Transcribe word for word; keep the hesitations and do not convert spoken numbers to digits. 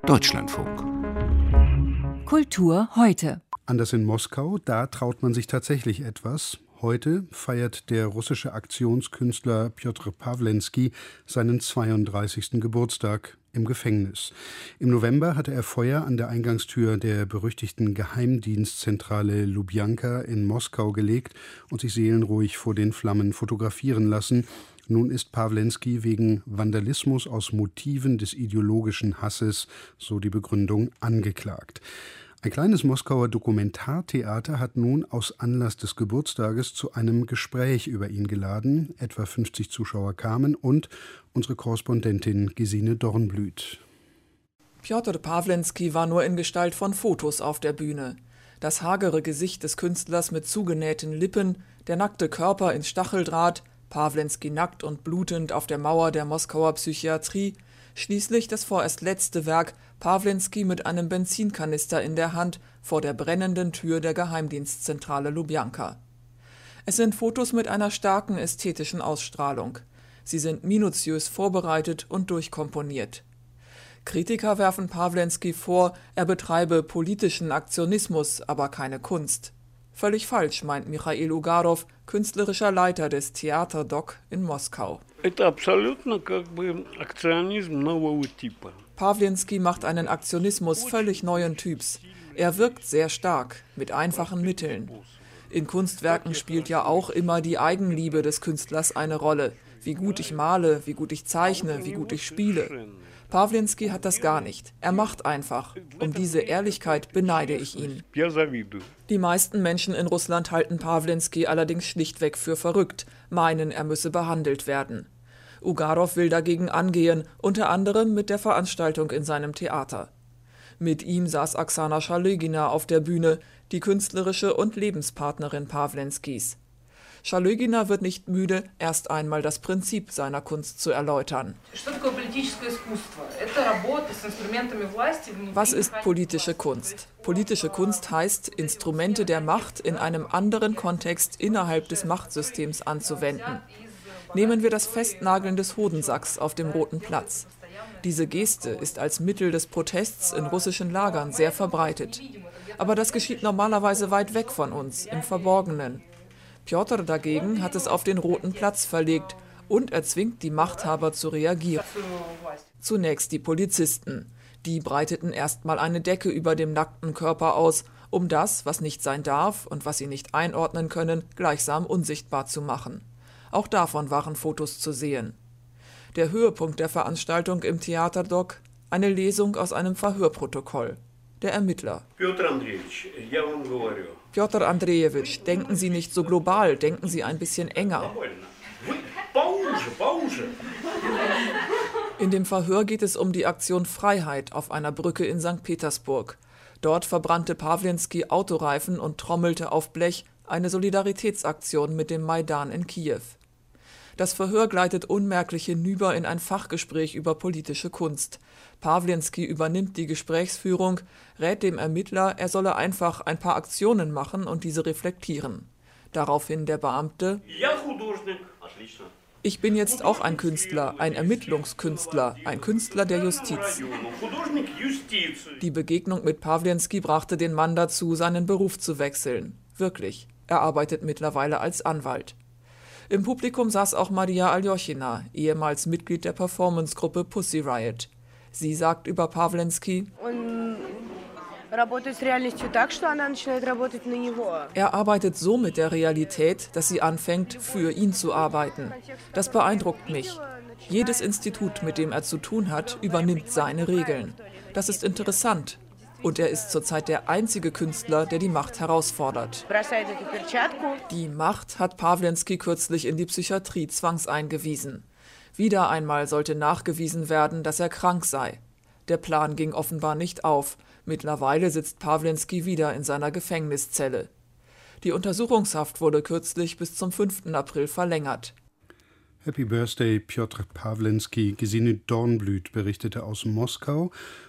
Deutschlandfunk. Kultur heute. Anders in Moskau, da traut man sich tatsächlich etwas. Heute feiert der russische Aktionskünstler Pjotr Pawlenski seinen zweiunddreißigsten Geburtstag im Gefängnis. Im November hatte er Feuer an der Eingangstür der berüchtigten Geheimdienstzentrale Lubjanka in Moskau gelegt und sich seelenruhig vor den Flammen fotografieren lassen. Nun ist Pawlenski wegen Vandalismus aus Motiven des ideologischen Hasses, so die Begründung, angeklagt. Ein kleines Moskauer Dokumentartheater hat nun aus Anlass des Geburtstages zu einem Gespräch über ihn geladen. Etwa fünfzig Zuschauer kamen und unsere Korrespondentin Gesine Dornblüt. Pjotr Pawlenski war nur in Gestalt von Fotos auf der Bühne. Das hagere Gesicht des Künstlers mit zugenähten Lippen, der nackte Körper ins Stacheldraht, Pawlenski nackt und blutend auf der Mauer der Moskauer Psychiatrie, schließlich das vorerst letzte Werk, Pawlenski mit einem Benzinkanister in der Hand vor der brennenden Tür der Geheimdienstzentrale Lubjanka. Es sind Fotos mit einer starken ästhetischen Ausstrahlung. Sie sind minutiös vorbereitet und durchkomponiert. Kritiker werfen Pawlenski vor, er betreibe politischen Aktionismus, aber keine Kunst. Völlig falsch, meint Michail Ugarov, künstlerischer Leiter des Theater Dok in Moskau. Pawlenski macht einen Aktionismus völlig neuen Typs. Er wirkt sehr stark, mit einfachen Mitteln. In Kunstwerken spielt ja auch immer die Eigenliebe des Künstlers eine Rolle. Wie gut ich male, wie gut ich zeichne, wie gut ich spiele. Pawlenski hat das gar nicht. Er macht einfach. Um diese Ehrlichkeit beneide ich ihn. Die meisten Menschen in Russland halten Pawlenski allerdings schlichtweg für verrückt, meinen, er müsse behandelt werden. Ugarov will dagegen angehen, unter anderem mit der Veranstaltung in seinem Theater. Mit ihm saß Oksana Schalygina auf der Bühne, die künstlerische und Lebenspartnerin Pawlenskis. Schalygina wird nicht müde, erst einmal das Prinzip seiner Kunst zu erläutern. Was ist politische Kunst? Politische Kunst heißt, Instrumente der Macht in einem anderen Kontext innerhalb des Machtsystems anzuwenden. Nehmen wir das Festnageln des Hodensacks auf dem Roten Platz. Diese Geste ist als Mittel des Protests in russischen Lagern sehr verbreitet. Aber das geschieht normalerweise weit weg von uns, im Verborgenen. Pjotr dagegen hat es auf den Roten Platz verlegt und er zwingt die Machthaber zu reagieren. Zunächst die Polizisten. Die breiteten erstmal eine Decke über dem nackten Körper aus, um das, was nicht sein darf und was sie nicht einordnen können, gleichsam unsichtbar zu machen. Auch davon waren Fotos zu sehen. Der Höhepunkt der Veranstaltung im Theater Dok, eine Lesung aus einem Verhörprotokoll. Der Ermittler. Pjotr Andrejewitsch, denken Sie nicht so global, denken Sie ein bisschen enger. In dem Verhör geht es um die Aktion Freiheit auf einer Brücke in Sankt Petersburg. Dort verbrannte Pawlenski Autoreifen und trommelte auf Blech, eine Solidaritätsaktion mit dem Maidan in Kiew. Das Verhör gleitet unmerklich hinüber in ein Fachgespräch über politische Kunst. Pawlenski übernimmt die Gesprächsführung, rät dem Ermittler, er solle einfach ein paar Aktionen machen und diese reflektieren. Daraufhin der Beamte: Ich bin jetzt auch ein Künstler, ein Ermittlungskünstler, ein Künstler der Justiz. Die Begegnung mit Pawlenski brachte den Mann dazu, seinen Beruf zu wechseln. Wirklich, er arbeitet mittlerweile als Anwalt. Im Publikum saß auch Maria Aljochina, ehemals Mitglied der Performancegruppe Pussy Riot. Sie sagt über Pawlenski: Er arbeitet so mit der Realität, dass sie anfängt, für ihn zu arbeiten. Das beeindruckt mich. Jedes Institut, mit dem er zu tun hat, übernimmt seine Regeln. Das ist interessant. Und er ist zurzeit der einzige Künstler, der die Macht herausfordert. Die Macht hat Pawlenski kürzlich in die Psychiatrie zwangseingewiesen. Wieder einmal sollte nachgewiesen werden, dass er krank sei. Der Plan ging offenbar nicht auf. Mittlerweile sitzt Pawlenski wieder in seiner Gefängniszelle. Die Untersuchungshaft wurde kürzlich bis zum fünften April verlängert. Happy Birthday, Pjotr Pawlenski. Gesine Dornblüt berichtete aus Moskau.